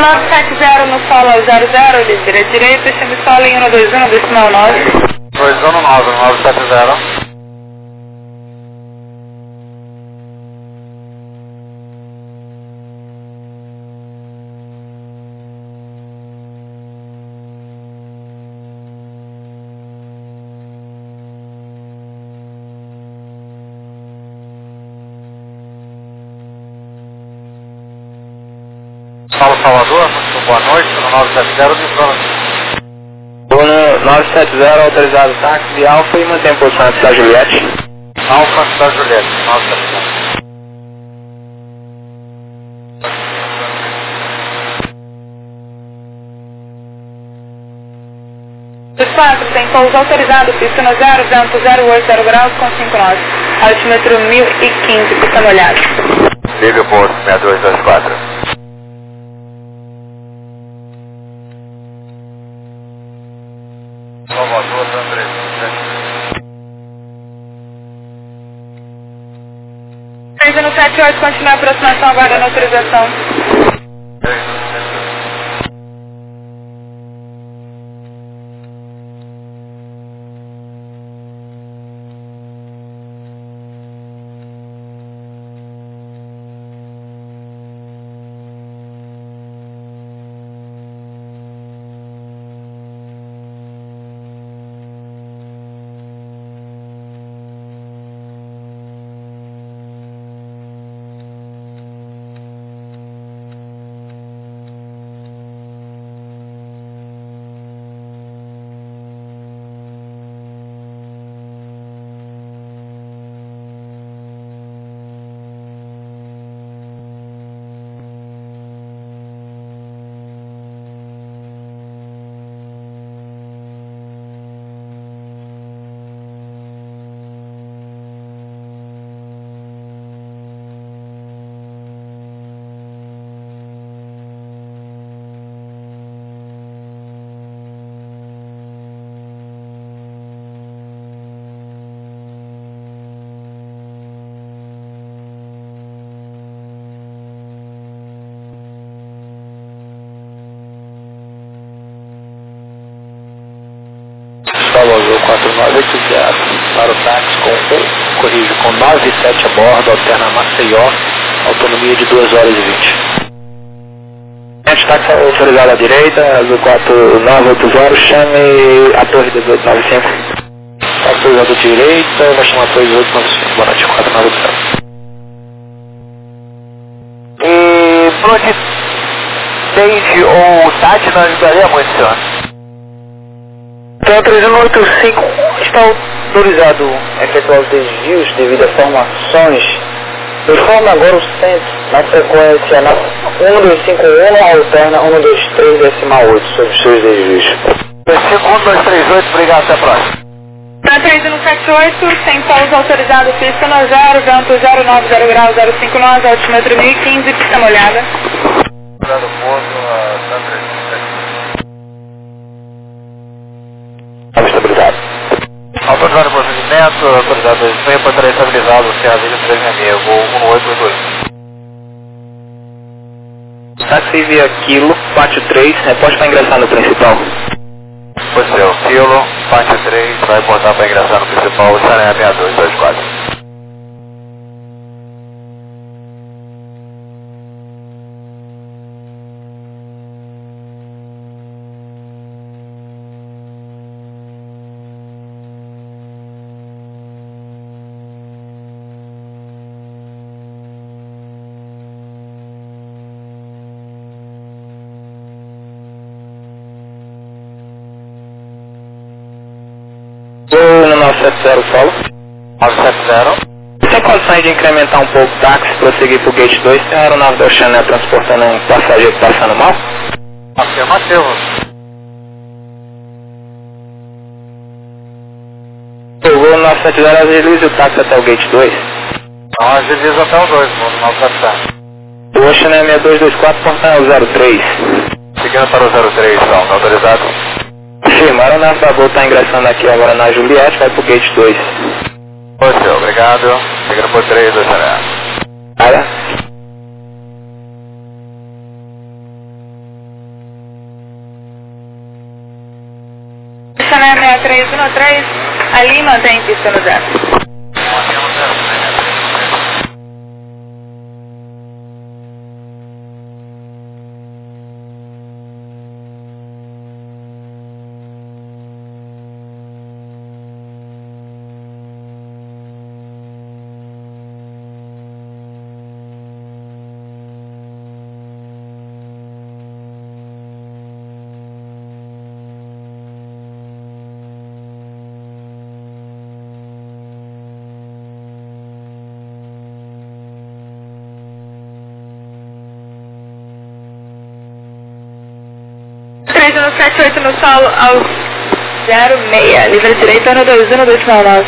1970 no solo 00, libera direito, chame solo em 121, decimal 9. 219, 970. Paulo Salvador, muito boa noite, no 970 de Bruno. No 970, autorizado táxi de Alfa e mantém posição da Juliette. Alfa da Juliette, 970. Quatro, tem pouso autorizado, pista no 0, vento 080 graus com 5 nós. Altímetro 1015, pista molhada. Ligue o posto 6224. Salvador, André. Seja no 78, continua a aproximação agora na autorização. Salvador 4980 para o táxi com 97 a bordo, alterna Maceió, autonomia de 2 horas e 20. Táxi autorizado à direita, azul 4980, chame a torre 1895. Táxi autorizado à direita, vai chamar a torre 1895, boa noite, 4980. E por onde desde ou TAT não ajudaria muito, senhor? Então, 3185 está autorizado a efetuar os desvios devido a formações. Informa agora o centro na frequência na 1251 alterna 123 decimal 8 sobre os seus desvios. 1238, obrigado, até a próxima. Na 3178, tem pouso autorizado, pista no 0, vento 090 graus 059, altímetro 1015, pista molhada. Obrigado, posto, André. Estabilizado. Autorizado o procedimento, autorizado o desempenho para estabilizado, CA 366, voo 1882. Táxi via Kilo, pátio 3, reporte para ingressar no principal. Pois seu, Kilo, parte 3, vai botar para ingressar no principal, Saranha 6224. No 970 solo. 970. Tem condições de incrementar um pouco o táxi, prosseguir para o Gate 2, tem a aeronave da Oceania transportando um passageiro passando mal? Afirmativo. O voo 970 agiliza o táxi até o Gate 2. Não agiliza até o 2, no 970. O Oceania 6224, portão 03. Seguindo para o 03, então, tá autorizado? Firma, a aeronave da Gol está ingressando aqui agora na Juliette, vai para o Gate 2. Pois seu, obrigado. Seguindo por 3, Oceania. Área. 303, ali mantém pista no 0. No 78 no solo aos 06, livre direito, ano 21, 299.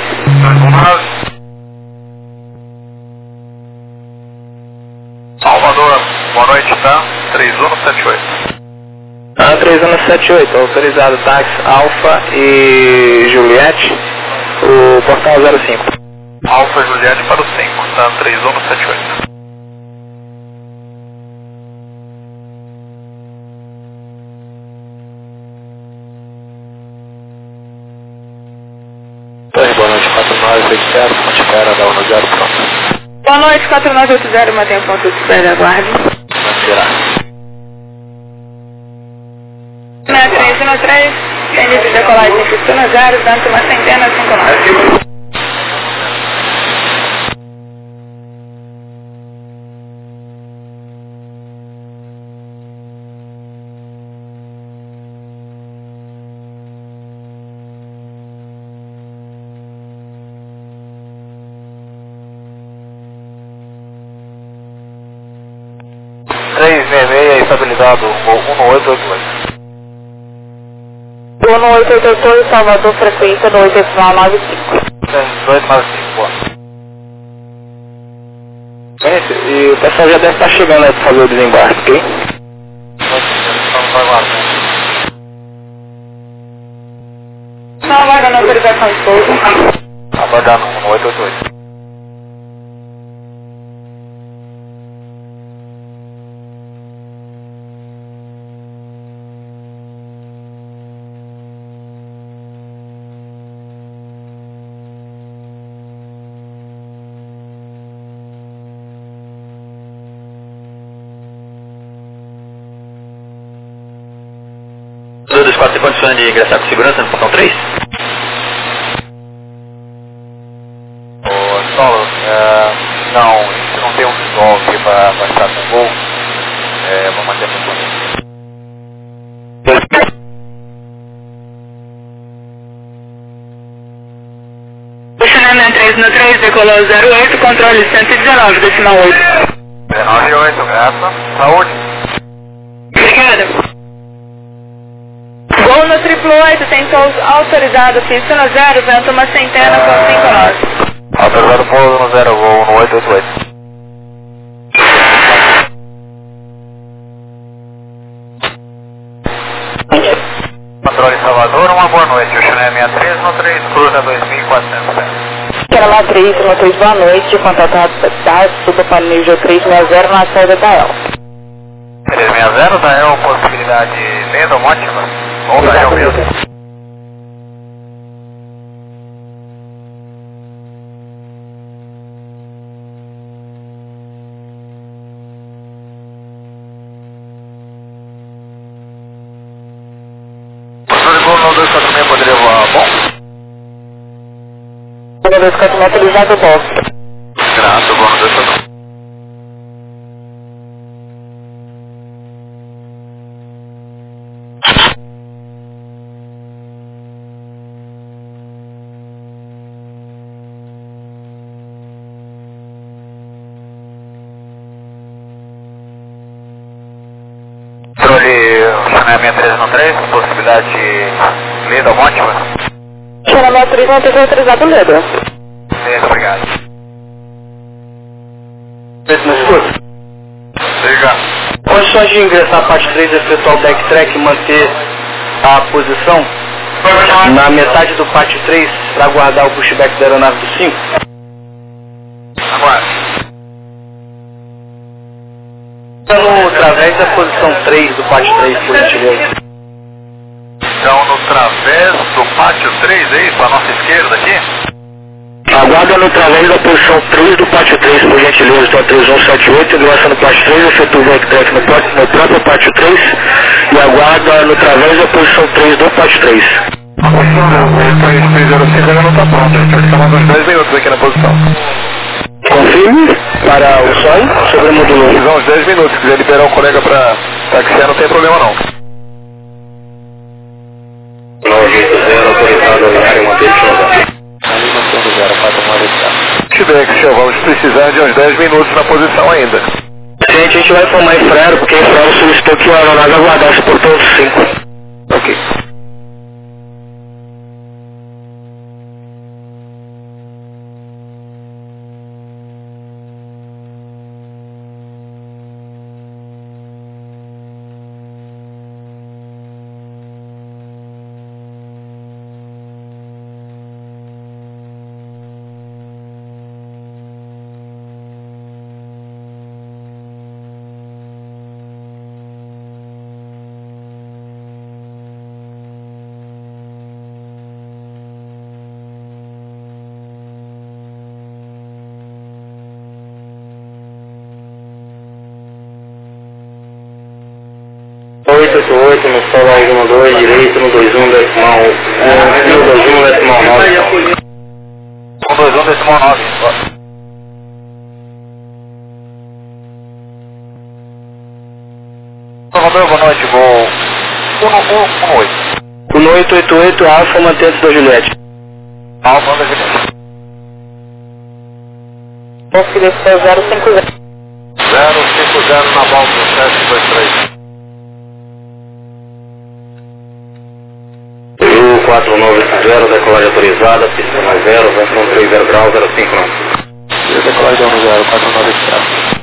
Salvador, boa noite, tá? 3178. 3178, autorizado táxi Alfa e Juliette, o portão 05. Alfa Juliette para o 5, tá? 3178. Boa noite, 4980, ponte espera, da 10, pronto. Boa noite, 4980, mantém o ponto de espera, aguarde. Vamos virar. 6313, tem livre decolagem, pista no 0, dando uma centena, 59. Estabilizado, voo 1888. 1888, Salvador, frequência do 895. 295, boa. E o pessoal já deve estar chegando aí para fazer o desembarque, ok? Estamos aguardando. Não aguardando a autorização de pouso. Aguardando 1888. Dos 4 tem condições de ingressar com segurança no portão 3? Ô, Saulo, não, a gente não tem um visual aqui para estar com o voo. Vamos manter a função. Posicionamento 3 no 3, decolou 08, controle 119, decimal 8. 198, graça. Saúde. Obrigada. Voo no 888, tem pouso autorizado, pista no 0, vento uma centena com 59. Autorizado pouso no 0, voo no 888. Controle Salvador, uma boa noite. O Chanel 63 no 3, cruza 2400. Quero matriz no 3, boa noite, contatado da Suba para nível 360 na saída da El. 360, da El, possibilidade meio ótima. Ou da El mesmo. Professor, no 246 poderia voar, bom? No 246 autorizado, bom. Graças, vou no 246. Chanel 63 no 3, possibilidade de Leda ótima. Chanel 3 não tem autorizado Leda. Leda, obrigado. Preço no escuro. Liga. Condições de ingressar a parte 3 e efetuar o backtrack e manter a posição na metade do parte 3 para aguardar o pushback da aeronave do 5? Aguarde. No través da posição 3 do parte 3, por gentileza. Então, no través do Pátio 3, é isso? A nossa esquerda aqui? Aguarda no través da posição 3 do pátio 3, por gentileza, então 3178, ingressa no pátio 3, efetua o backtrack no próprio pátio 3 e aguarda no través da posição 3 do pátio 3. A posição 305 ainda não está pronta, a gente vai ficar mais uns 10 minutos aqui na posição. Confirme para o som sobre o modulo. Se uns 10 minutos, se quiser liberar o colega para taxiar, não tem problema não. 980, autorizado a área, manter de lugar. Feedback, senhor, vamos precisar de uns 10 minutos na posição ainda. Gente, a gente vai informar em Frero, porque em Frero solicitou que a aeronave aguardasse por todos os 5. Ok. No solo 112, direito no 21 decimal 121 decimal 9. 121 decimal 9. Salvador, boa noite, voo 118. 1888, Alfa, mantente da Juliette. Alfa da Juliette. Posso descer 050. 050 na volta, 723. 4980, decolagem autorizada, pista mais 0, vazão 30 graus, 059. Decolagem no 0490.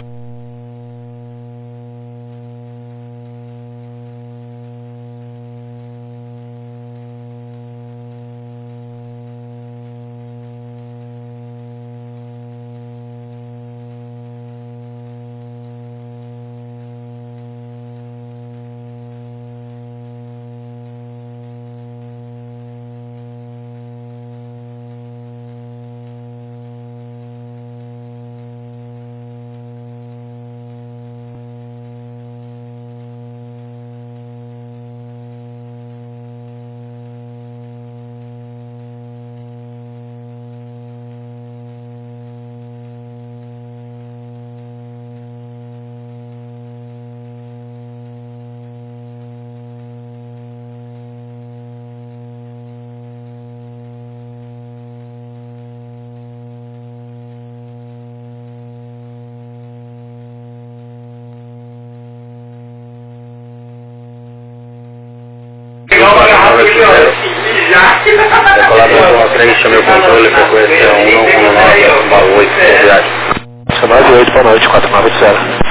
Decolagem 3, chame o controle, frequência 119,8, viagem. 98, boa noite, 4980.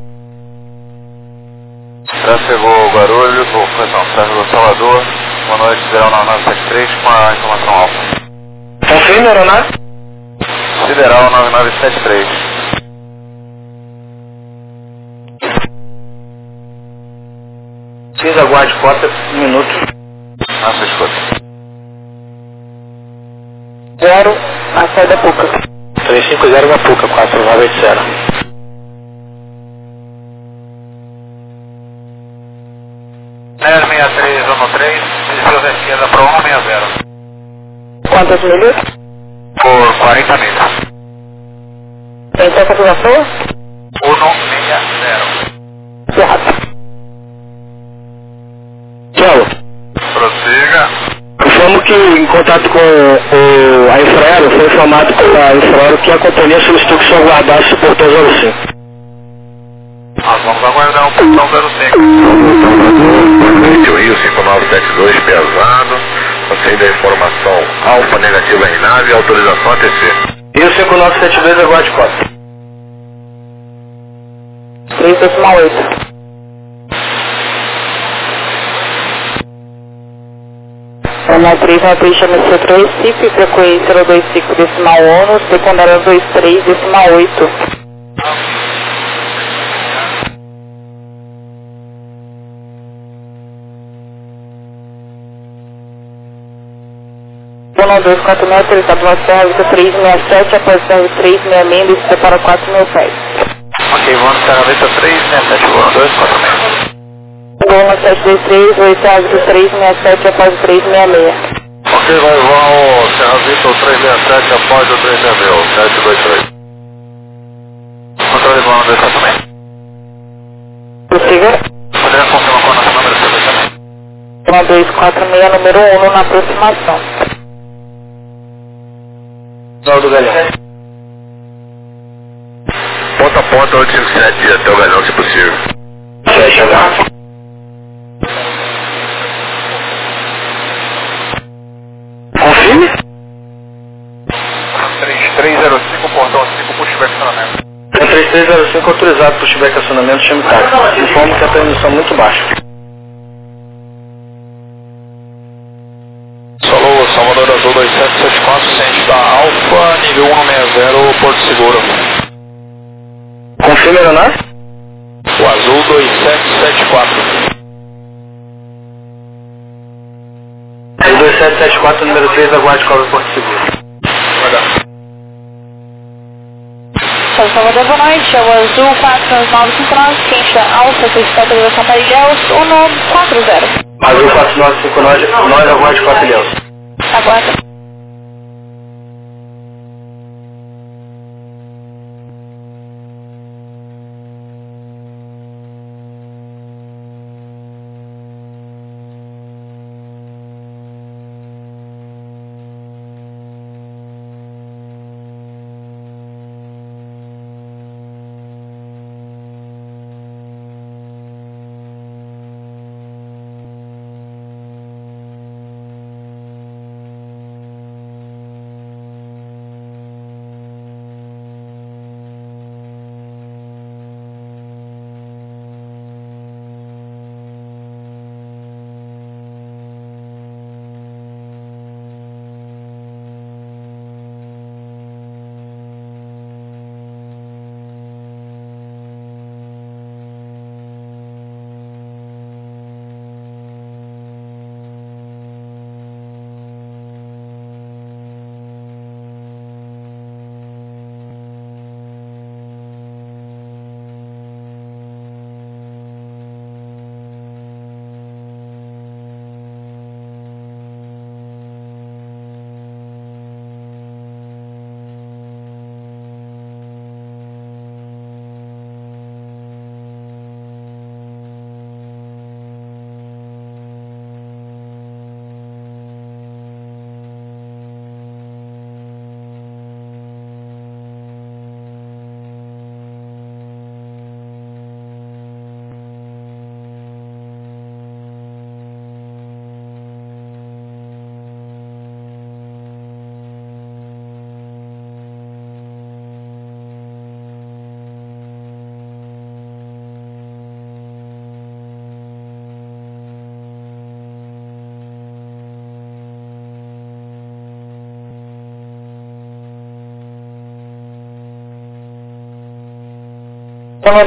Trafegou Guarulhos, trafegou Salvador, boa noite, Sideral 9973 com a informação alfa. Confirme, aeronave? Sideral 9973. Fiz aguarde cota, 1 minuto. Nossa, escuta. 0, a saída Puca. 350 na Puca, 4980. Nero 6313, desviou da esquerda para 160. Quantas milhas? Por 40 milhas. Tem certa acusação? 160. Errado. Tchau. Prossiga. Informo que em contato com a Infraero, foi informado pela Infraero que a companhia solicitou que o senhor aguardasse por todos os 05. Nós vamos aguardar um portão 05. Boa noite, o Rio 5972 pesado. Você da informação alfa negativa em nave, autorização ATC. E o 5972 aguarde cota. 3,8. Ana 3, matriz chama C3, CIP, frequência 025 decimal ONU, secundária 23 decimal 8. 1246, autorizado vosso órbita 367, após serve 366, descida para 4.000 pés. Ok, vamos para a veta 367, voando 246. Goma 723, oitavo 367, após 366. Ok, vai vão, Serra Vitor 367, após o 366, 723. Controle voando 246. Prossiga. Poderia confirmar com o nosso número de também? 1246, número 1, na aproximação. Nova do Galhão. Ponta a ponta 857 até o Galhão, se possível. Fecha lá. Confirme. 3305, portão 5, pushback acionamento. 3305, autorizado pushback acionamento, chame táxi. Informo que a permissão é muito baixa. Solo, Salvador Azul 2774, ciente da Alfa, nível 160, Porto Seguro. Confirme a aeronave? O Azul 2774. 2774, número 3, aguarde cobre Porto Seguro. Salvador, boa noite. É o Azul 4959, ciente da Alfa, solicitado da São Paulo, 140. Azul 4959, nós aguarde 4 ilhéus. Aguarda. Goma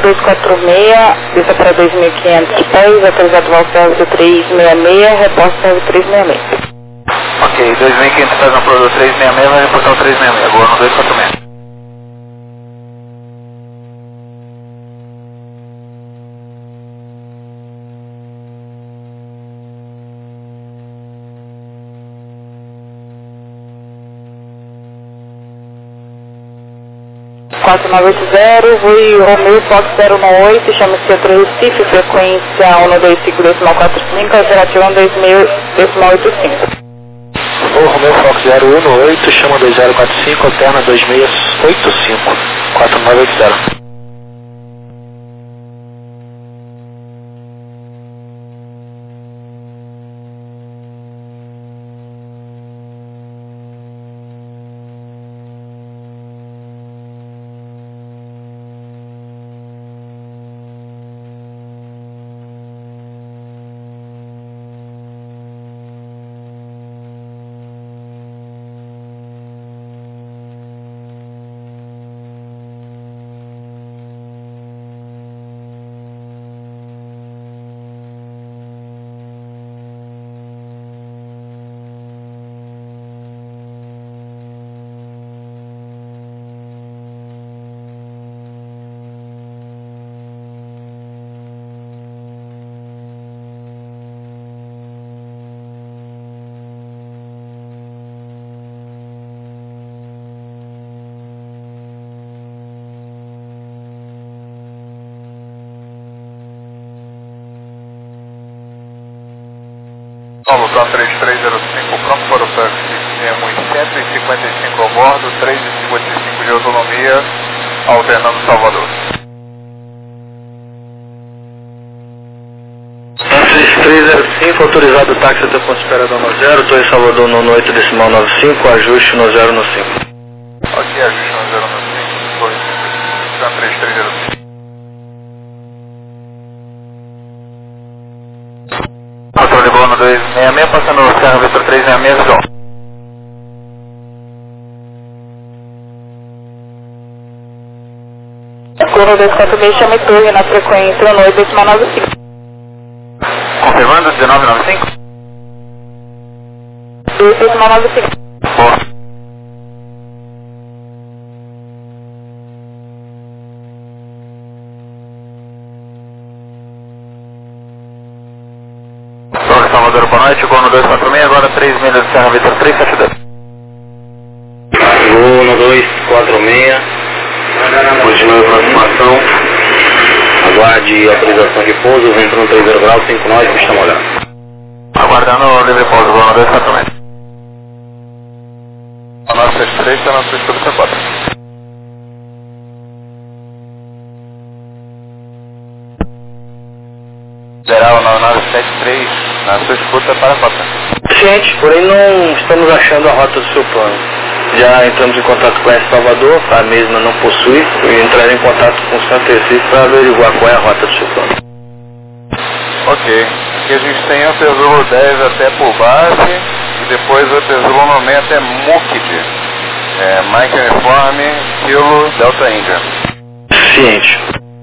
246, vista para 2.500 pés, autorizado vosso órbita 366, reposto serve 366. Ok, 2.500 pés na prova 366, vai reportar o 366, agora no 246. Quatro 4980, Rui Romeu Fox 018, chama-se Centro Recife, frequência 125.45, alternativa 126.85. O Romeu Fox 018, chama 2045, alterna 2685, 4980. São 3305, pronto para o táxi. Temos 155 a bordo, 3,55 de autonomia, alternando Salvador. 3305, autorizado o táxi até ponto de espera da 90, estou em Salvador no 8,95, ajuste no 0 no 5. Ok, ajuste no 0 no 5, São 3305. Controle Bono 266, passando o Serra Vitor 366, João. Corno 246, chame torre na frequência 18,95. Confirmando 1995? 18,95. Boa. Torre Salvador, boa noite, Corno 246, agora 3 milhas de Serra Vitor 372. Corno 246, continue a aproximação, aguarde autorização de pouso, vento no 30 graus, 5 nós, pista molhada. Aguardando o livre pouso, Corno 246. A nossa 63 está na sua escuta C4. Geral 9973, na sua escuta para a rota. Ciente, porém não estamos achando a rota do seu plano. Já entramos em contato com a Salvador, a mesma não possui, e entrarei em contato com o Santa Recife para averiguar qual é a rota do seu plano. Ok, aqui a gente tem o Tesouro 10 até por base, e depois o Tesouro 90 até Mukid. Mike Uniforme, Kilo, Delta India. Ciente.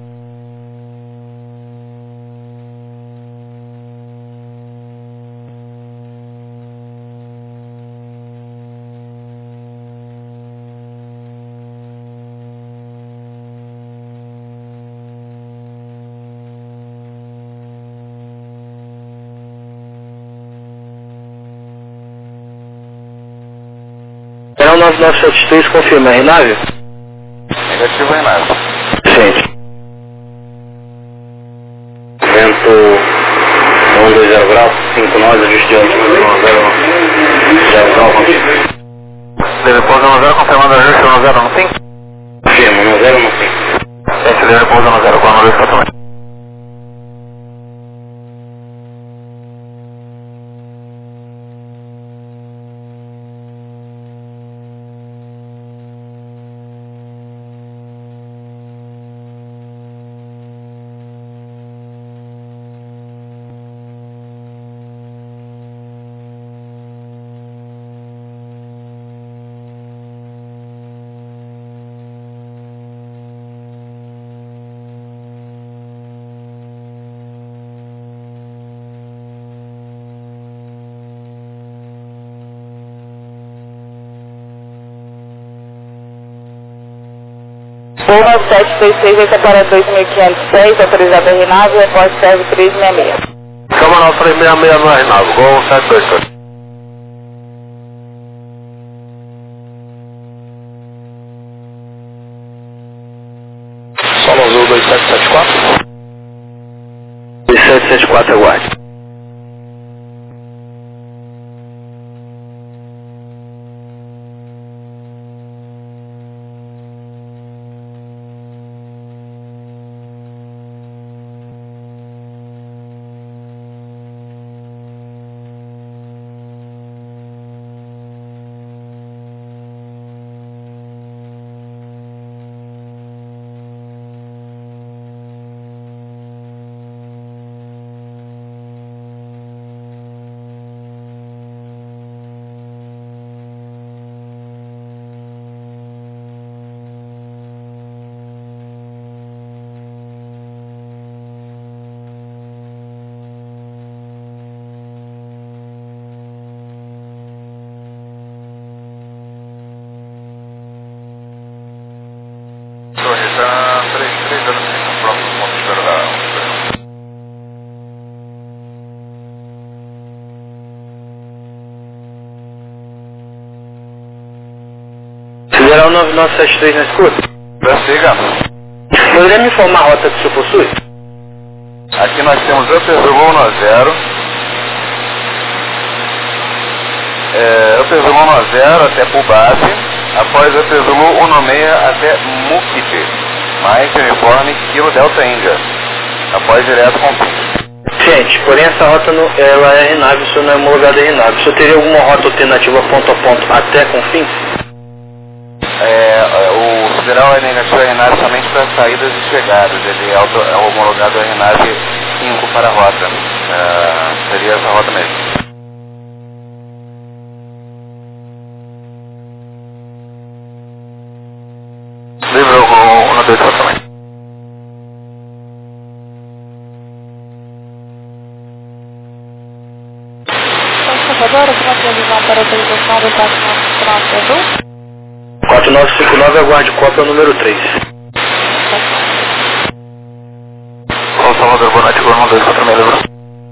Era o 9973, confirma, é Renávio? Negativo em nada. Ciente. Vento 120 graus, 5 nós, ajuste de altitude 0 graus. Livre pouso no 0, confirmando ajuste no 0 no 5. Confirmo, no 0 no 5. Gente, livre pouso no 0, Corno 246. Corno 726, vai para 2506, autorizado a Renávio, repórte serve 366. Camarão 366 no Reinaldo, Gol 728. Solo Azul 2774. 2774, aguarde. Torre está 3305, próximo ponto de espera da 1. Federal 9973 na escuta? Prossiga. Poderia me informar a rota que o senhor possui? Aqui nós temos o Tesouro 10, Zulu 10 até Pubase, após a Zulu 16 até Mukide, Mike, uniforme, Kilo Delta Índia, após direto com fim. Ciente, porém essa rota ela é RNAV, isso não é homologada RNAV. O senhor teria alguma rota alternativa ponto a ponto até Confins? O federal é negativo a RNAV somente para saídas e chegadas, ele é homologado a RNAV 5 para a rota, seria essa rota mesmo. Livro com 1, 2, 4 também. Salvador, alguma previsão para a utilização do táxi azul? 4959, aguarde cópia número 3. Salvador, boa noite, 1, 2, 4 meia, livro.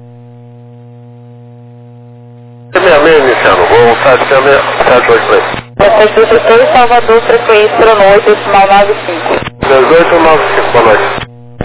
66, iniciando, voo 723. 723, Salvador, frequência para noite, decimal 95. 3895, boa noite.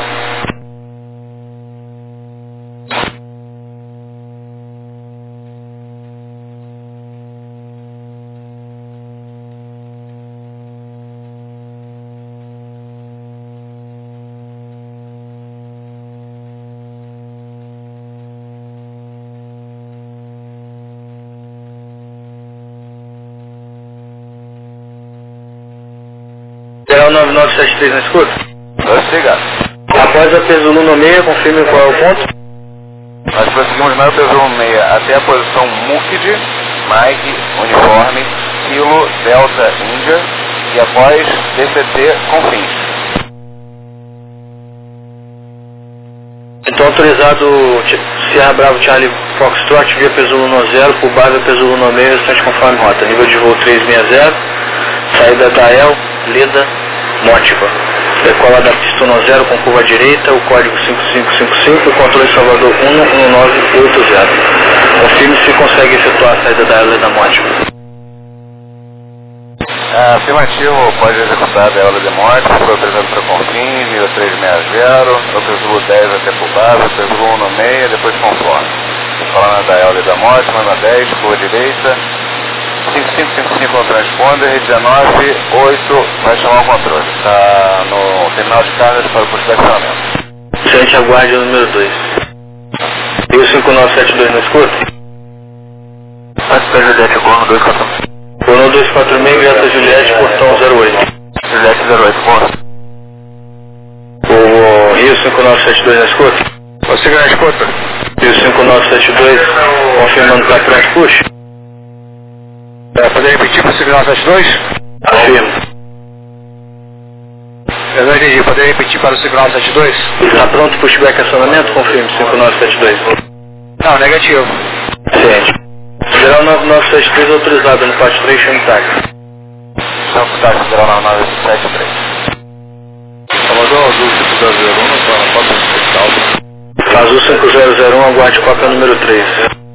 Geral 9973 na escuta? Obrigado. Após a Zulu no meio, confirme qual é o ponto. Nós prosseguimos na Zulu 6 até a posição Mukide, Mike, uniforme, Kilo, Delta, Índia, e após DCT com fins. Então autorizado Sierra Bravo Charlie Foxtrot via Zulu no 0, por base Zulu no meio, restante conforme rota. Nível de voo 360, saída da El, Lida, Mótiva. Decola da pista 10 com curva direita, o código 5555, controle Salvador 11980. Confirme se consegue efetuar a saída da Lida Mótiva. Afirmativo, pode executar a Deola de Morte, foi autorizado para Confins, nível 360, Zulu 10 até Pubase, Zulu 16, depois conforme. Falando da Deola da Morte, manda 10, curva direita, 5555 no transponder, 19, 8, vai chamar o controle. Está no terminal de cargas para o posto de acionamento. Ciente, aguarde o número 2. E o 5972 na escuta? Antes da Juliette, Corno 246. Corno 246, Greta Juliette, portão 08. Juliette 08, Corno. O Rio 5972 na escuta? Você na escuta? Rio 5972, confirmando para trás, puxa. Poder repetir para o 5972? Afirmo. Eu não entendi, poder repetir para o 5972? Está pronto para o pushback acionamento? Confirme, 5972. Não, negativo. Ciente. Geral 9973 autorizado no parte 3, chame táxi. Chama o táxi, geral 9973. Salvador, Azul 5001, para cópia especial. Azul 5001, aguarde cópia número 3.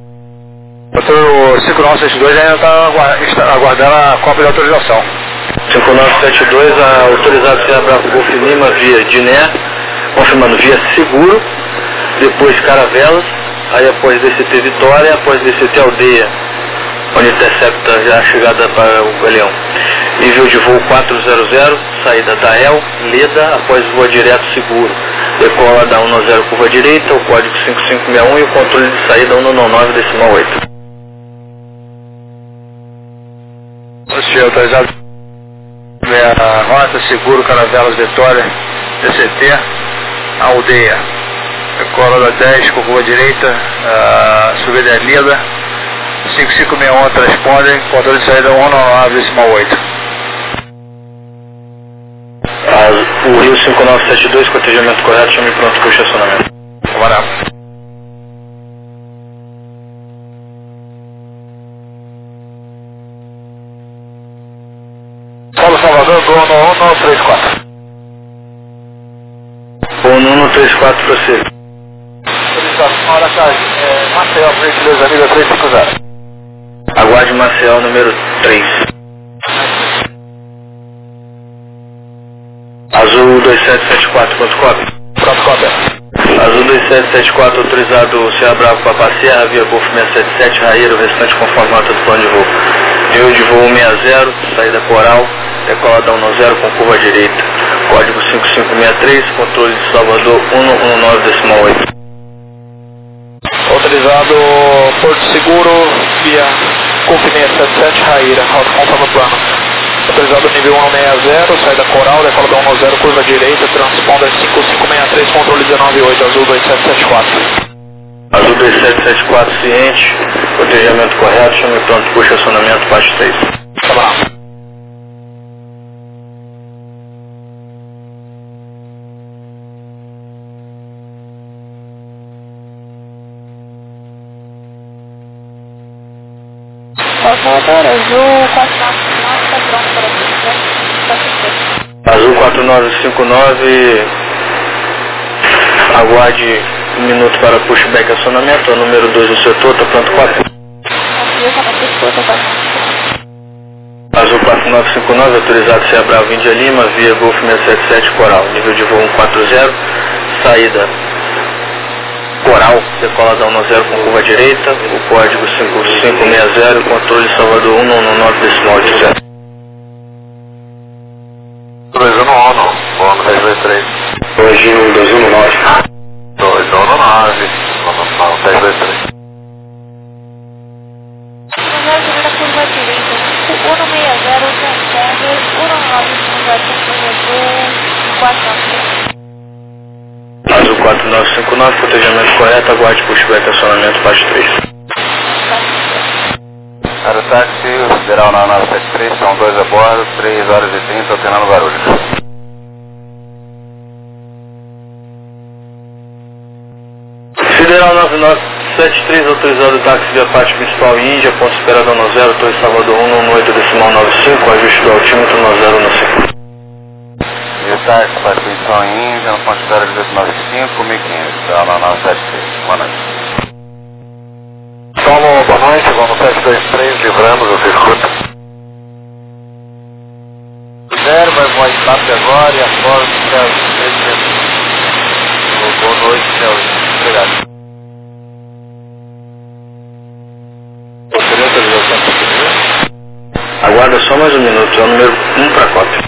O 5972 ainda está aguardando a cópia de autorização. 5972, autorizado Sierra Bravo Golf Lima via Diné, confirmando via Seguro, depois Caravelas, aí após DCT Vitória, após DCT Aldeia, onde intercepta já a chegada para o Galeão. Nível de voo 400, saída da El, Leda, após voa direto seguro. Decola da 10 curva direita, o código 5561 e o controle de saída 199 decimal 8. Senhor, autorizado a rota, seguro, Caravelas, Vitória, DCT, Aldeia. Decola da 10 com curva direita, subida é Lida, 5561 transpondem, controle de saída 199 decimal 8. O Rio 5972, cotejamento correto, chame pronto para o estacionamento. Camarada. Paulo Salvador, dono 134. O 134 procedo. Solicitação Aracaju, Marcel, frente 2 amiga 350. Aguarde Marcel número 3. Azul 2774, quanto cópia? Pronto, cópia. Azul 2774, autorizado Serra Bravo para Serra, via Golfo 677, Raíra, o restante conforme nota do plano de voo. Nível de voo 160, saída Coral, decoladão 10 com curva direita. Código 5563, controle de Salvador 119,8. Autorizado Porto Seguro, via Golfo 677, Raíra, rota conforme o plano. Autorizado nível 160, saída Coral, decoladão 10, curva direita, transponder 5563, controle 198, Azul 2774. Azul 2774, ciente, protejamento correto, chame pronto, puxa acionamento, parte 3. Tá bom. Salvador, Azul 499, está pronto para Azul 4959, aguarde 1 minuto para pushback acionamento, é o número 2 do setor, está pronto 4. Azul 4959, autorizado Serra Bravo, Índia Lima, via Golfo 677 Coral, nível de voo 140, saída Coral, decoladão 10 com curva direita, o código 5560, controle Salvador 119,80. 219, vamos 323. 219. 219, vamos 323. segunda curva direita, 160, transcende, 195, Azul 4959, protejamento correto, aguarde pushback acionamento, parte 3. Aerotáxi, Federal 9973, são 2 a bordo, 3 horas e 30, alternando Guarulhos. Federal 9973, autorizado o táxi via parte principal Índia, ponto esperado 10, Torre Salvador 118,95, ajuste do altímetro 10 no 5. E o táxi, parte principal em Índia, no ponto esperado 1895, 1015, Federal 9973, boa noite. Solo, boa noite, vamos 723, livramos o circuito. Zero, vai voar escape agora e agora o céu, boa noite, céu, obrigado. Aguarda só mais 1 minuto, é o número 1 para cópia.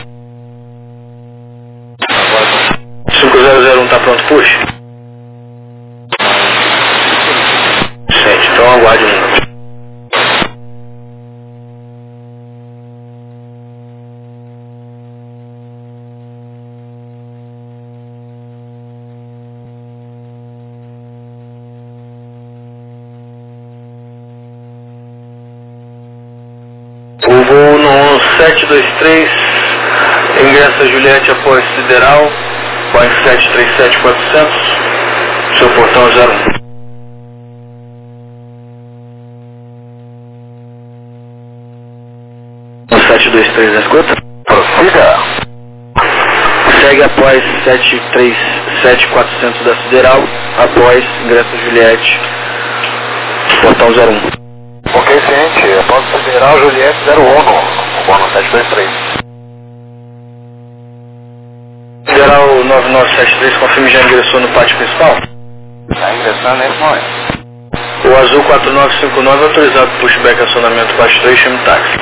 5001 está pronto, push? Sente, então aguarde 1 minuto. O voo no 723, ingressa Juliette após Sideral, Boeing 737-400, seu portão 01. No 723 na escuta? Prossiga. Segue após 737-400 da Sideral, após ingressa Juliette, portão 01. Ok, ciente, após Federal Juliette 01, bono 723. Federal 9973, confirme já ingressou no pátio principal? Está ingressando nesse momento. O Azul 4959 autorizado pushback acionamento pátio 3, chame táxi.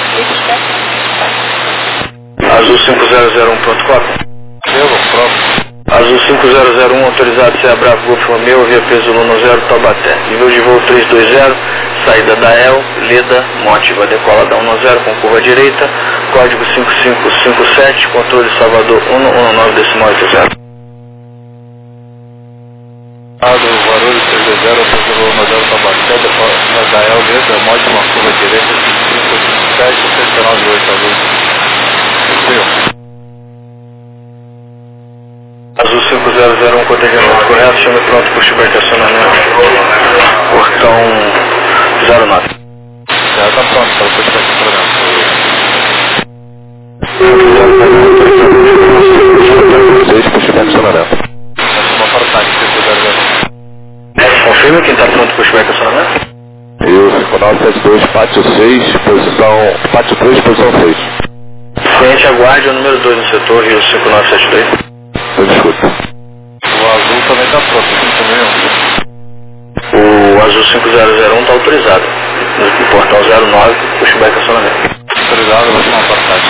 Azul 5001 pronto cópia. Pelo próprio. Azul 5001 autorizado Serra Bravo Golfo Romeo via peso Luno 0 Taubaté. Nível de voo 320, saída da El, Leda, Mótiva, decoladão 10 com curva direita, código 5557, controle Salvador 119,80. Guarulhos 320, peso Luno 0 Taubaté, decoladão da El, Leda, Mótiva, curva direita, 5557, 198 Azul. Azul 5001, cotejamento correto, chame pronto, pushback acionamento, portão 09. Já está pronto para o pushback acionamento. Pushback acionamento. Vamos para o táxi 500. Confirma quem está pronto, pushback acionamento? Eu, 5972, pátio 6, pátio 3, posição 6. Cliente aguarde o número 2 no setor, Rio 5972. Eu escuto. O Azul está também está pronto, 5.001. O azul 5001 está autorizado. No portão 09, pushback acionamento. Autorizado, vou chamar a passagem.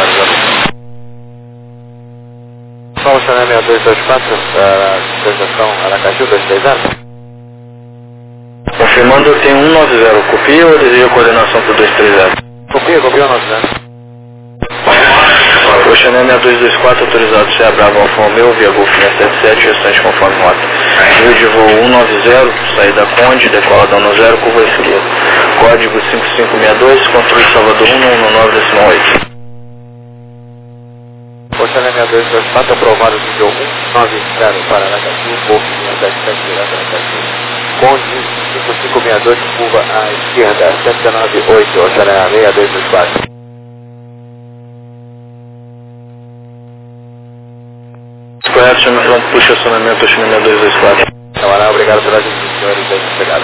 001. Qual o channel 6224 da autorização Aracaju 230? Confirmando, eu tenho 190. Copia ou deseja coordenação para 230? Copia 190. O Chanel 6224 autorizado C Bravo Alfa Romeo via Golf 677, restante conforme nota. Nível de voo 190, saída Conde, decola da 10, curva esquerda. Código 5562, controle Salvador 119,8. O Chanel 6224 aprovado nível 190 para Aracaju, Golf 677 direto Aracaju. Conde 5562, curva à esquerda, 119,8, o Chanel 6224. Correto, chama pronto, puxa acionamento, Chanel 224. Camarada, obrigado pelas instruções da chegada.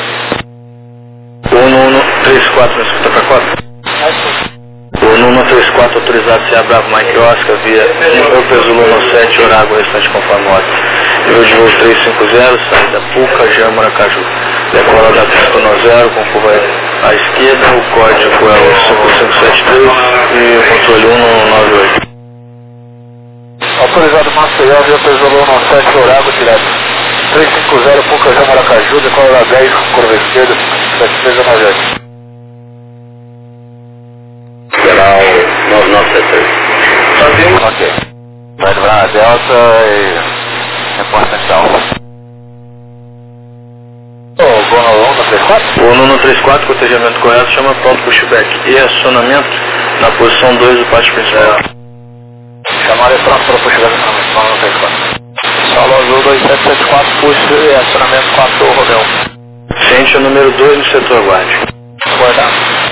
1134, me escuta para 4? O 1134 autorizado C Bravo Mike Oscar via Pesulo 17, horário restante conforme nota. Nível de voo 350, saída Puca, Jama, Aracaju. Decola da pista 90, com curva à esquerda, o código é o 5573 e o controle 198. Autorizado Maceió, via Pesulo 17, horário direto. 350, Puca, Jama, Aracaju, decola da 10, curva à esquerda, 7397. Geral 9973. Ok. Vai livrar a Delta e reporta de Alfa. O Gonalão na 34? O 1134, cotejamento correto, chama pronto pushback e acionamento na posição 2 do pátio principal. Chamada pronto para puxar acionamento, 1134. Salão Azul 2774, puxa e acionamento 4 Romeu. Ciente o número 2 no setor guarde. Aguardar.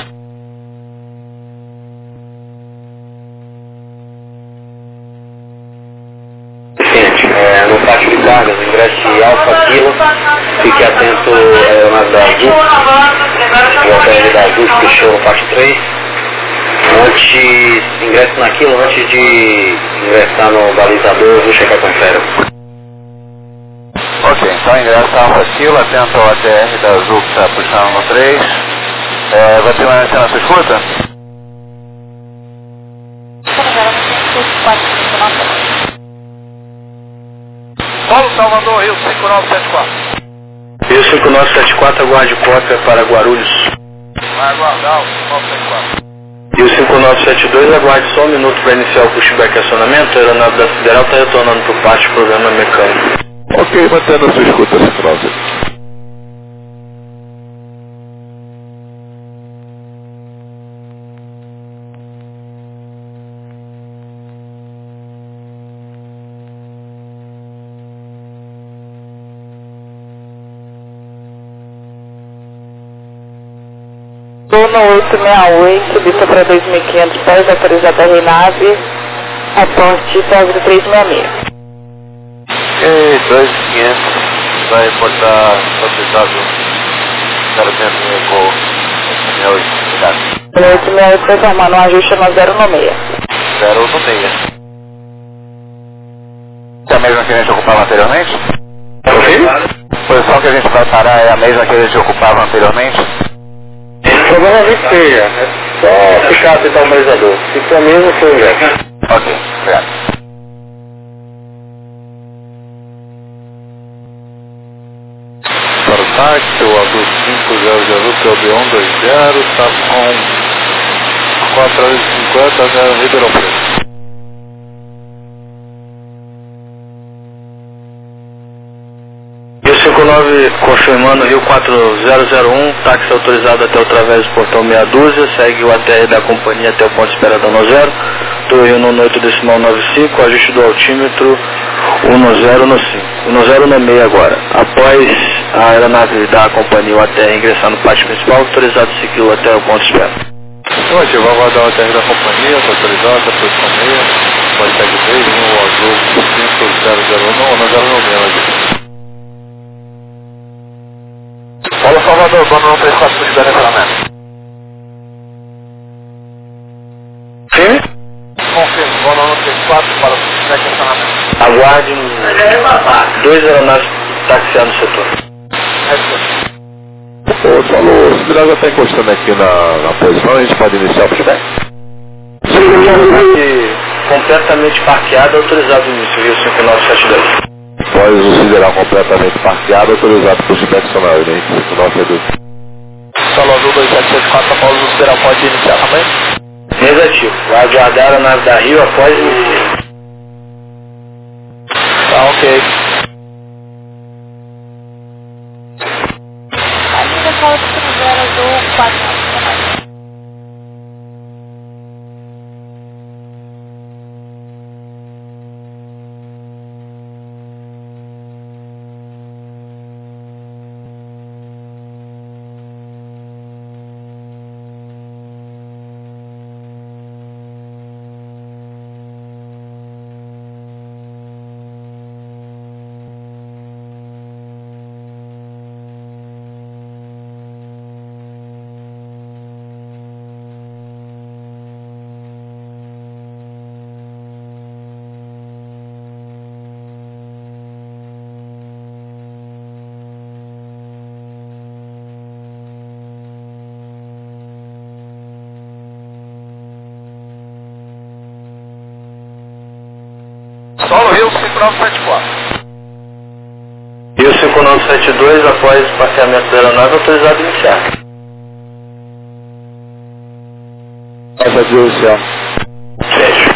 No pátio de cargas, ingresse Alfa Kilo, fique atento na da Azul, o hotel da Azul que fechou no pátio 3. Ingresse naquilo antes de ingressar no balizador, vou checar com o zero. Ok, então ingressa Alfa Kilo, atento ao ATR da Azul que está puxando no 3. Vai permanecer na sua escuta? Paulo Salvador, Rio 5974. Rio 5974, aguarde cópia para Guarulhos. Vai aguardar o 5974. Rio 5972, aguarde só um minuto para iniciar o pushback acionamento. A aeronave da Federal está retornando para o pátio programa mecânico. Ok, mantendo a sua escuta, Central. Turno 868, subista para 2.500 pés, autorizado a Renave, aporte Salve 366. Ok, 2.500, vai reportar autorizado 0,6 Gol 868, obrigado. 868 foi formando um ajuste no 096. 096. É a mesma que a gente ocupava anteriormente? A posição que a gente vai parar é a mesma que a gente ocupava anteriormente? Provavelmente seja, é só ficar até o balizador. Se for mesmo, foi o ingresso. Ok, obrigado. Para o táxi, o Azul 500, que é o B120, está com 4 horas e 50, 0 Ribeirão Preto. Rio 59 confirmando Rio 4001, táxi autorizado até o través do portão meia dúzia, segue o ATR da companhia até o ponto de espera da 10, do Rio no 8,95, ajuste do altímetro 10 no 5, 10 no meio agora. Após a aeronave da companhia, o ATR ingressar no pátio principal, autorizado a segui-lo até o ponto de espera. Então, a gente vai aguardar o ATR da companhia, está autorizado, a posição meia, pode tag 3, o Azul 5001, não, 1096. Paulo Salvador, dono 134, puxa o acionamento. Sim? Confirmo, dono 134 para o puxback acionamento. Aguarde 2 aeronaves taxiando no setor. Ô, falou, o Cidraga está encostando aqui na posição, a gente pode iniciar o pushback? Completamente parqueado, autorizado o início, Rio 5972. Após o Cidraga completamente parqueado, autorizado o pushback sonoro, né? 5972. Salvador 2764, Paulo Luciano, pode iniciar também? Negativo. Vai aguardar a aeronave da Rio após iniciar. Tá, ok. A linha fala de 0 do 4. Solo Rio 5974. Rio 5972, após o parqueamento da aeronave, autorizado a iniciar. Essa de Luciano. Fecho.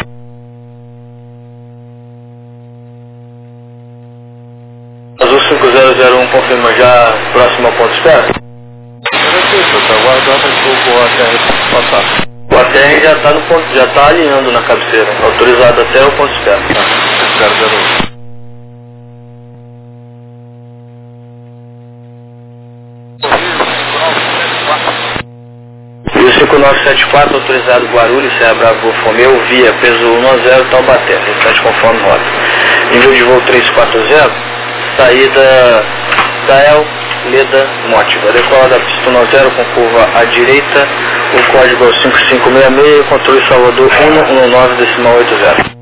Azul 5001 confirma já próximo ao ponto espera? Está aguardando o ATR passar. O ATR já está no ponto, já está alinhando na cabeceira, autorizado até o ponto espera. Rio 5974, autorizado Guarulhos, Serra Bravo, Golfo Romeu, via peso 110, Taubaté, restante conforme rota. Nível de voo 340, saída Tael, Leda, Mótiva. Decola da pista 10 com curva à direita, o código é o 5566, controle Salvador 119.80.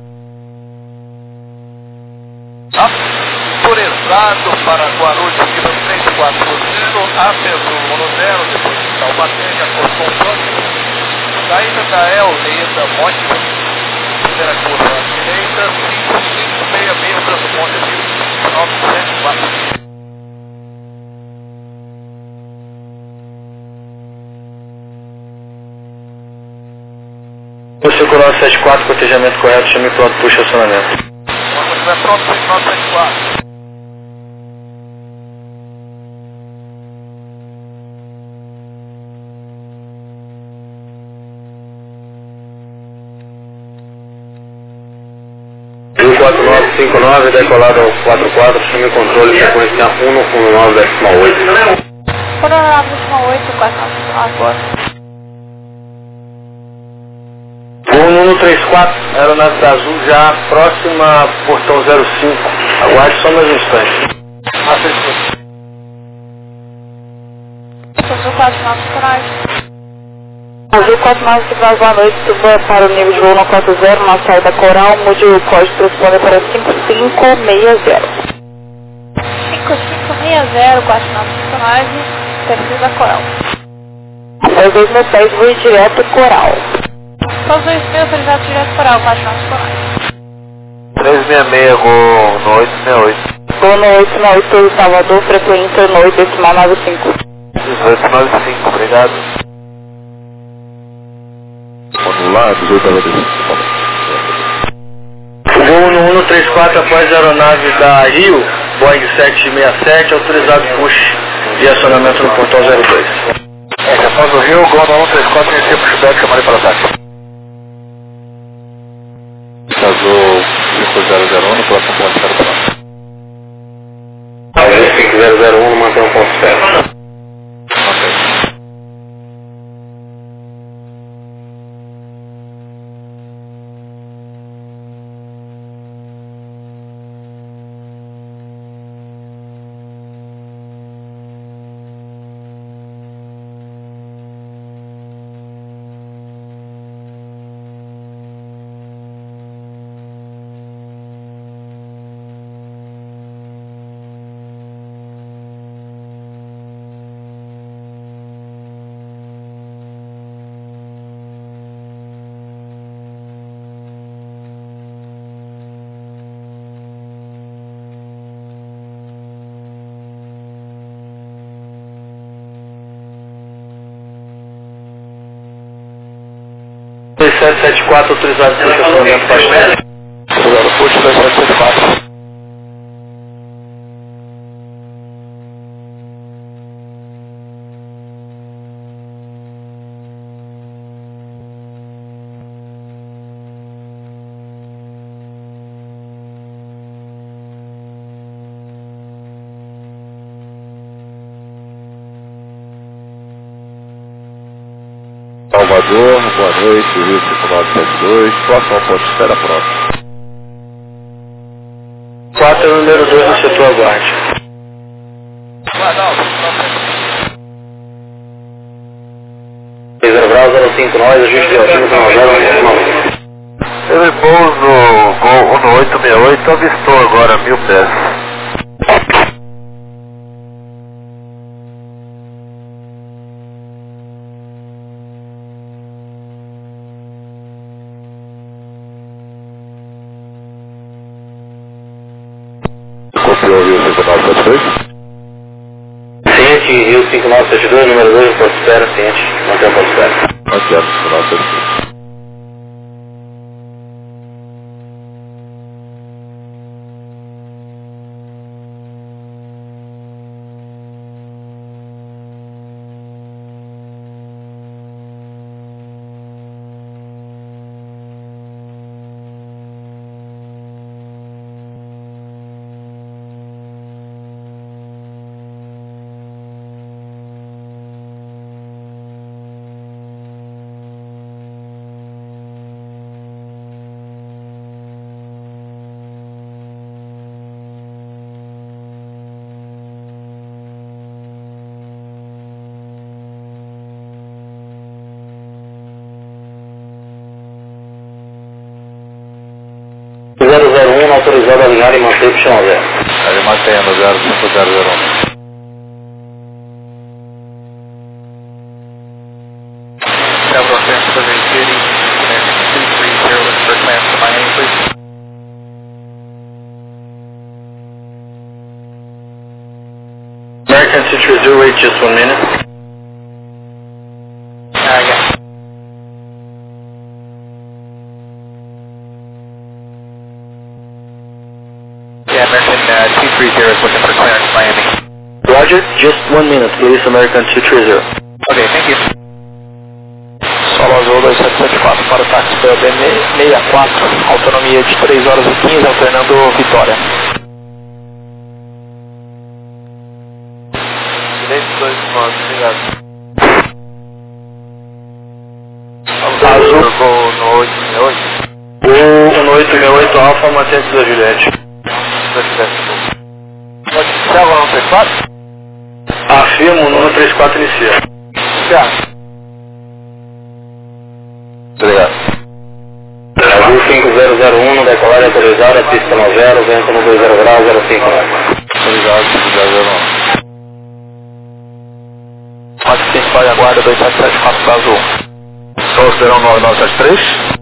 Autorizado para Guarulhos, quilo 340, a peso 10, depois de Taubaté, de acordo com o plano. Saída da El, Leda, Mótiva. Primeira curva à direita, 5566, transponder Rio 5974. O 5974, cotejamento correto, chame pronto para o estacionamento. Quando estiver pronto, 5974. Rio 4959, decolado ao 44, chame controle, sequência 119.8. Coronado 8, 4 agora. Voo 134, aeronave da Azul já próxima a portão 05. Aguarde só mais um instante. Azul 49 coragem. Azul 49 Cidade, boa noite, suba para o nível de voo 140, na saída Coral, mude o código transponder para 5560. 5560, 49 coragem, perfil da Coral. Após 2010, voo direto Coral. Só os 2 mil autorizados direto Coral, 49 coragem. 366, gol no 868. Voo no 868 Salvador, frequência no 8 decimal 95. 1895, obrigado. Vamos lá, 1895. Voo no 134 após a aeronave da Rio, Boeing 767, autorizado push de acionamento no portão 02. Estação do Rio, gol no 134, inicia pushback, chamarei para ataque. Azul 5001, no próximo ponto espera para nós. Azul 5001, mantém um ponto espera. 2774 autorizado para estacionamento Pastel. Aeroporto 2774. Salvador, boa noite, Rio 5972, próximo ao ponto de espera próximo. 4 é o número 2 no setor aguarde. Reserva Brau 059, ajuste relativo com 019. Ele pouso Gol 1868, avistou agora 1000 pés. Copiou o Rio 5972? Ciente, Rio 5972, número 2, ponto de espera, ciente, mantém o ponto de espera. Mantendo 5972. Autorizado a alinhar e manter o chão zero. Ele mantendo 05001. Several San Jose City, American 230 for clearance to Miami, please. American 230, wait just 1 minute. Yeah. Yeah, American 230 is looking for clearance Miami. Roger, just 1 minute, please, American 230. Okay, thank you. Solo Azul 2774 para o táxi BB 64, autonomia de 3 horas e 15, alternando Vitória. Silêncio 29, obrigado. Azul. Gol no 868. O no 868 Alfa, mantém-se da Juliette. Pode ser agora no 34? Afirmo, o número 34 inicia. Certo. Obrigado. Azul 5001, decolar autorizada, pista 90, vento no 20 grau, 059. Obrigado, 5001. Máximo principal e aguarda 2774 para Azul. Só serão 9973.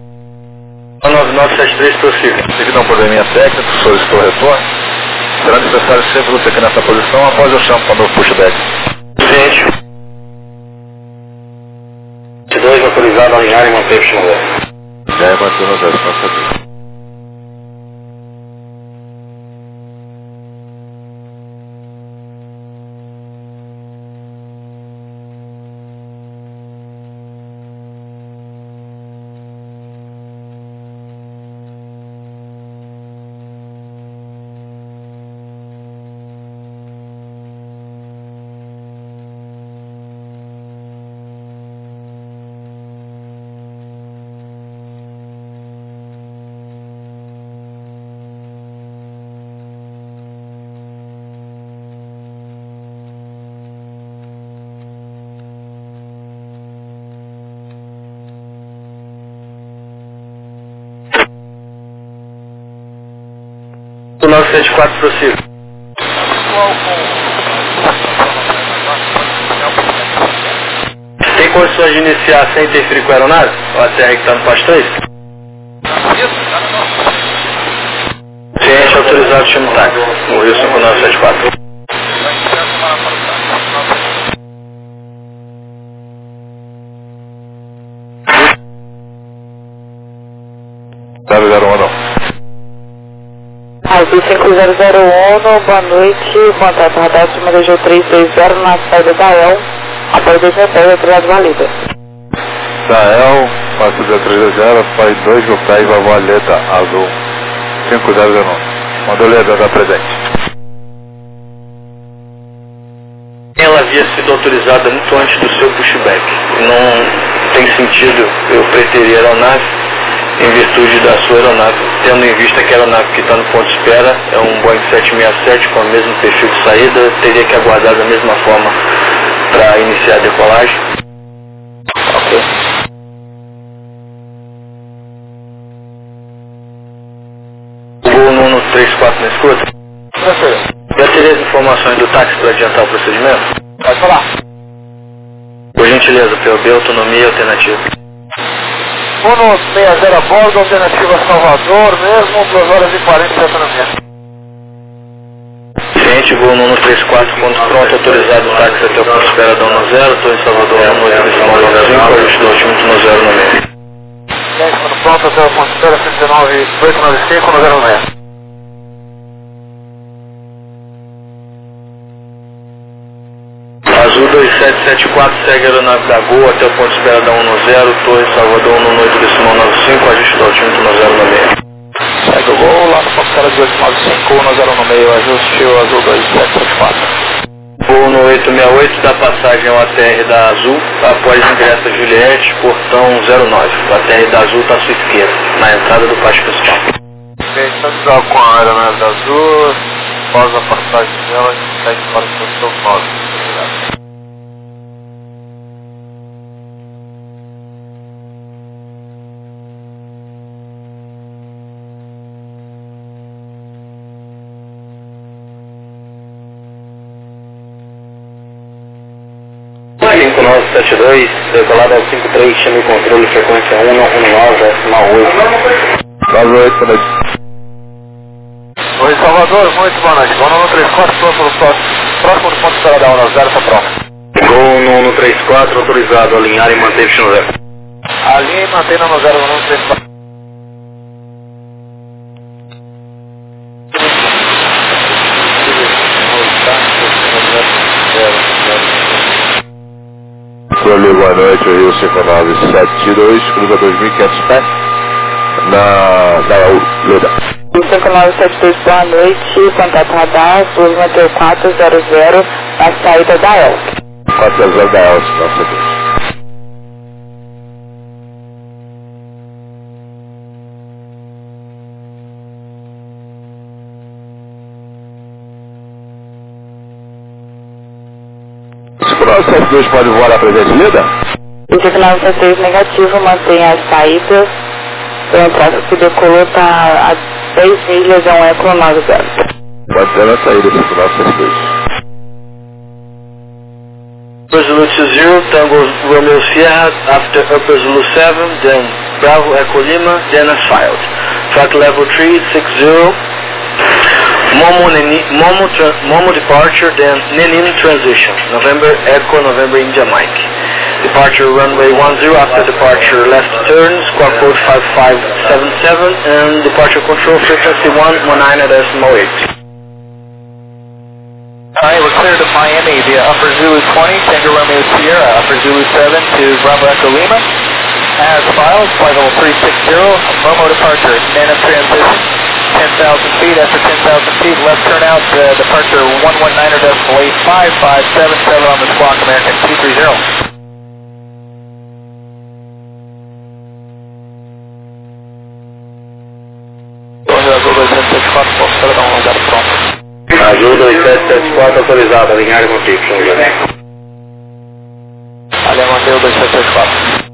9973, prossiga. Devido a um probleminha técnico, solicitou retorno. Será necessário sempre você aqui nessa posição após eu chamo para o meu pushback. Gente. 2 autorizado a alinhar e manter o chão zero. Já é mantendo o 10, não sabia. O 974, prossiga. Tem condições de iniciar sem interferir com a aeronave? O ATR que está no pasto 3? Ciente autorizado, chama o táxi. No Rio 5974. 5001. Azul 5001, boa noite, contato radar acima do G320 na saída da El, apoio 260, autoridade válida. Da El, passo de 320, apoio 2, Gopé, Valeta, Azul 5001. Mandou lembrar da presente. Ela havia sido autorizada muito antes do seu pushback. Não tem sentido eu preterir a aeronave em virtude da sua aeronave, tendo em vista que a aeronave que está no ponto de espera é um Boeing 767 com o mesmo perfil de saída, teria que aguardar da mesma forma para iniciar a decolagem. Ok. Voo no 134 na escuta? Já teria as informações do táxi para adiantar o procedimento? Pode falar. Por gentileza, POB, autonomia e alternativa. 160 a bordo, alternativa Salvador, mesmo, 2 horas e 40 de autonomia. Ciente, voo no 134, ponto pronto, autorizado o táxi até o ponto de espera da 10, estou em Salvador, no 895, ajuste do altimetro no 0 no meio. Ciente, ponto pronto, até o ponto de espera, 119, 895, no 0 no meio. Azul 2774, segue a aeronave da Gol até o ponto de espera da 10, Torre Salvador 118,95, ajuste do altímetro no 0 no meio. Segue o Gol, lá no ponto de espera 1895, no 0 no meio, ajuste o Azul 2774. Voo no 868, da passagem ao ATR da Azul, após ingresso a Juliette, portão 09. O ATR da Azul está à sua esquerda, na entrada do pátio principal. Estamos com a aeronave da Azul, após a passagem dela, segue para o posição 9. Obrigado. 5972, decolado ao 53, chame o controle, frequência 119, decimal 8. Salve 8, boa noite. Oi, Salvador, muito boa noite. Vou no 134, próximo do ponto de espera da 10, está pronto. Gol no 134, autorizado a alinhar e manter o no 0. Alinha e mantém no 0 no 134. Boa noite, Rio 5972, cruza 2.500 pés, da Leda. 5972, boa noite, contato radar, Azul 9400, na saída da El. 400 da El, nossa Deus. O 972 pode voar a presente Leda? O 5972 negativo, mantém as saídas. O tráfego que decolou está a 10 milhas, é um Eco 90. Mantendo a saída, 5972. Zulu 20, Tango Romeo Sierra, after Upper Zulu 7, then Bravo Echo Lima, then as filed. Track level 360, Momo departure, then Nenin transition, November Echo, November India Mike. Departure runway 10 after departure left turn, squawk code 5577, and departure control frequency 119.8. Alright, we're clear to Miami via Upper Zulu 20, Tango Romeo Sierra, Upper Zulu 7 to Bravo Echo Lima. As filed, flight level 360, Momo departure, Nana transition, 10,000 feet, after 10,000 feet, left turn out, departure 119.8, 5577 on the squawk, American 230. Azul 2774, posso esperar dar um lugar pronto. Azul 2774, autorizado, alinhar com o Tipson, Além manteve o 2774.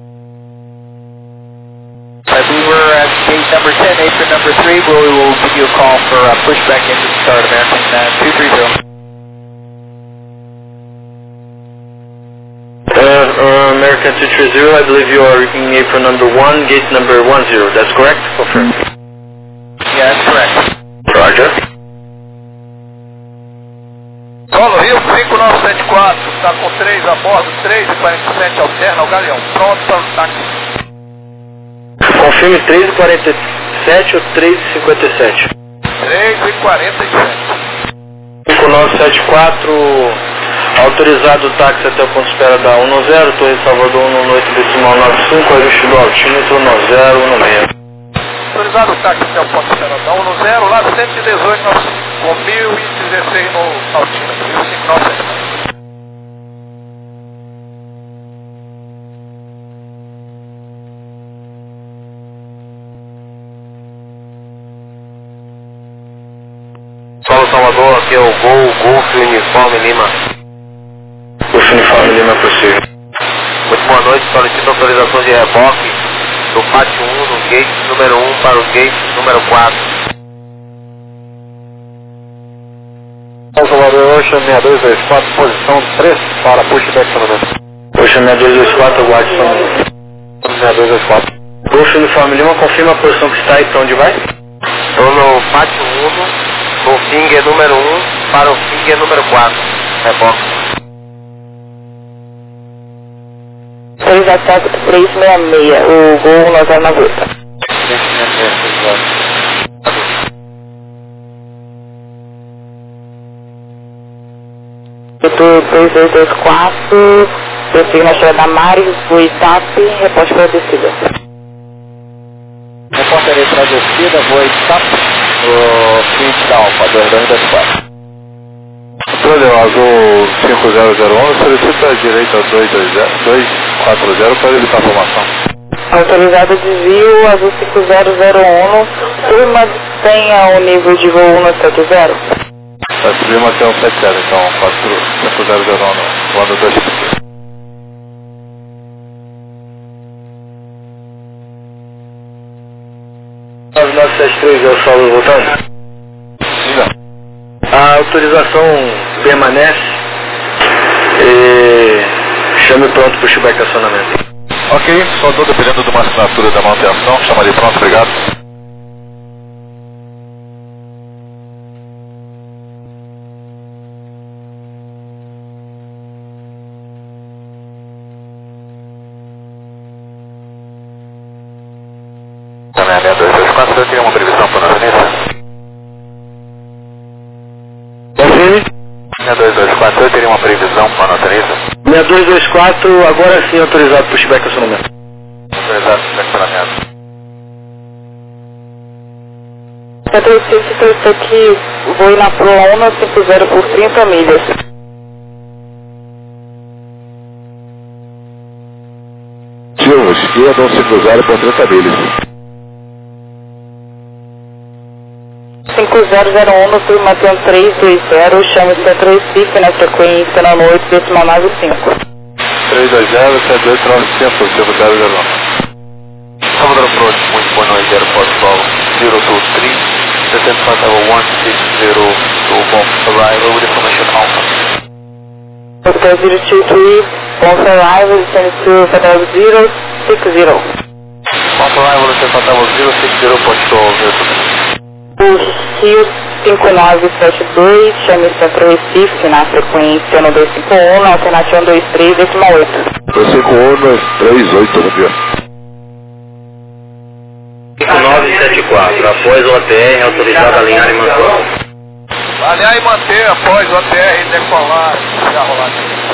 We were at gate number 10, apron number 3, where we will give you a call for pushback engine start, American 230. American 230, I believe you are in apron number 1, gate number 10, that's correct? Confirm. Yeah, that's correct. Roger. Solo Rio 5974, está com 3 a bordo, 3:47 alterna ao galeão, pronto para o táxi. Confirme 3:47 3h47 ou 3h57? 3h47. 5974, autorizado o táxi até o ponto de espera da 110, Torre Salvador 118,95, ajuste do altímetro 1016. Autorizado o táxi até o ponto de espera da 110, lá 118 com 1016 no altímetro, 5974. Paulo Salvador, aqui é o Golf Uniforme Lima. Golf Uniforme Lima possível. Muito boa noite, solicito autorização de reboque do pátio 1 no gate número 1 para o gate número 4. Paulo Salvador, Ocean 6224, posição 3 para pushback sonomento. Ocean 6224, aguarde sonomento. 6224. Golf Uniforme Lima, confirma a posição que está e para onde vai? Estou no pátio 1 no finger número 1 para o finger número 4. Reboque. 3A366, o Gol 998. Setor 2224, prossiga na estrada da Mares, do Itape, reporte para a descida. Repórter para a descida, vou Itape, o frente da Alfa, 2224. Controle azul 5001, solicita a direita 240 para evitar a formação. Autorizado desvio, azul 5001, turma tenha o nível de voo 170. A turma tem um 70, então 5001, voando 2. 9973 é o Saulo voltando? Não. A autorização permanece e chame pronto para o pushback de acionamento. Ok, só estou dependendo de uma assinatura da manutenção, chama de pronto, obrigado. Também a 6224, eu teria uma previsão para nós nisso? 6224, eu teria uma previsão para nós nisso? 6224, agora sim autorizado para o pushback de acionamento. Autorizado para estacionamento. 35, estou aqui, vou na Pro 150 por 30 milhas. Silva, esquerda 150 por 30 milhas. 5001, turma tem 320, chame Centro Recife na frequência na noite, decimal 95. 320, 729, 5001. Salvador Approach, muito boa noite, Airport Call 023, descent flight level 160 to Bomb Arrival with information Alpha. Hotel 023, Bomb Arrival, descend to Hotel 060. Bomb Arrival, descent flight level 060, Portugal 023. O Rio 5972, chame Centro Recife na frequência no 251, na alternativa 123, decimal 8. 251, 238, bom dia. 5974, após o ATR, autorizado a alinhar e manter. Alinhar e manter após o ATR decolar e arrolar.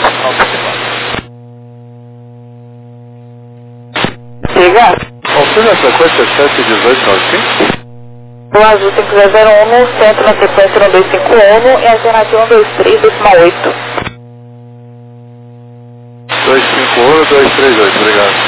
Chega. Confirma a frequência 71895? O azul 5001 no centro na frequência no 251 e alternativa 123, decimal 8. 251, 238, obrigado.